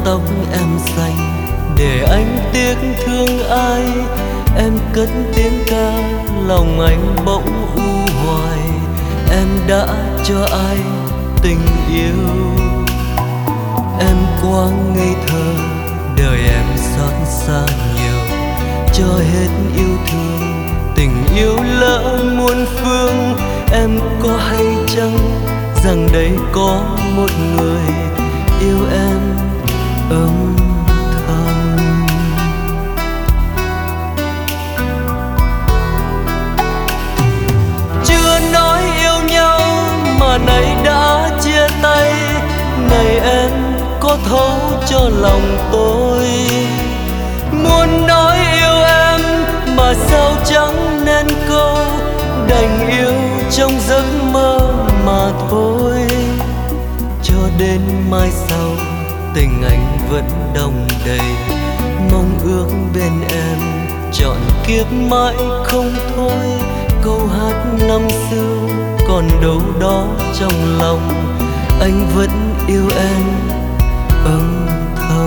tóc em xanh để anh tiếc thương ai. Em cất tiếng ca lòng anh bỗng u hoài. Em đã cho ai tình yêu? Em quá ngây thơ, đời em xót xa nhiều. Cho hết yêu thương, tình yêu lỡ muôn phương. Em có hay chăng rằng đây có một người yêu em âm thầm? Chưa nói yêu nhau mà nay đã chia tay. Này em có thấu cho lòng tôi? Muốn nói yêu em mà sao chẳng nên câu. Đành yêu trong giấc mơ mà thôi. Cho đến mai sau tình anh vẫn đong đầy. Mong ước bên em trọn kiếp mãi không thôi. Câu hát năm xưa còn đâu đó trong lòng. Anh vẫn yêu em âm thầm.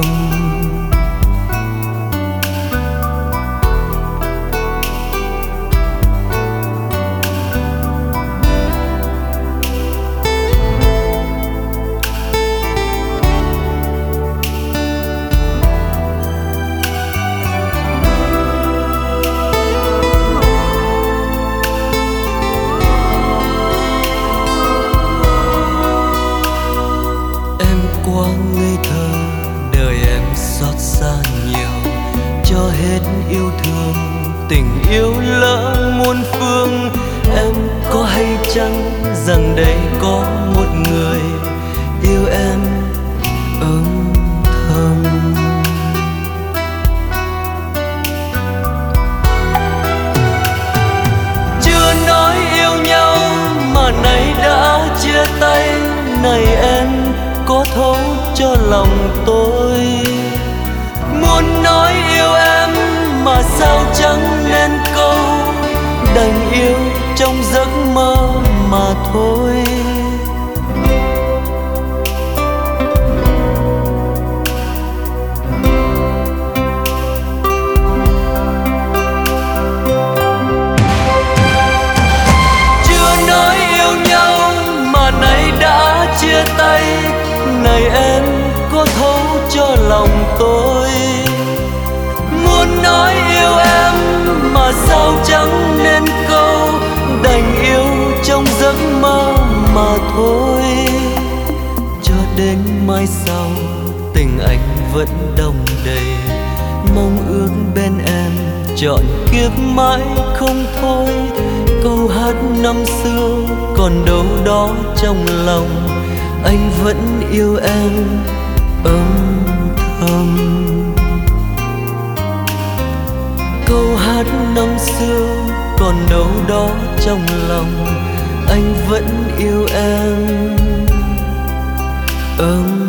Quá ngây thơ, đời em xót xa nhiều. Cho hết yêu thương, tình yêu lỡ muôn phương. Em có hay chăng rằng đây có một người yêu em âm thầm? Chưa nói yêu nhau mà nay đã chia tay. Này em có thấu cho lòng tôi? Muốn nói yêu em mà sao chẳng nên câu. Đành yêu trong giấc mơ mà thôi. Chưa nói yêu nhau mà nay đã chia tay. Này em có thấu cho lòng tôi? Muốn nói yêu em mà sao chẳng nên câu. Đành yêu trong giấc mơ mà thôi. Cho đến mai sau tình anh vẫn đong đầy. Mong ước bên em trọn kiếp mãi không thôi. Câu hát năm xưa còn đâu đó trong lòng. Anh vẫn yêu em âm thầm. Câu hát năm xưa còn đâu đó trong lòng. Anh vẫn yêu em âm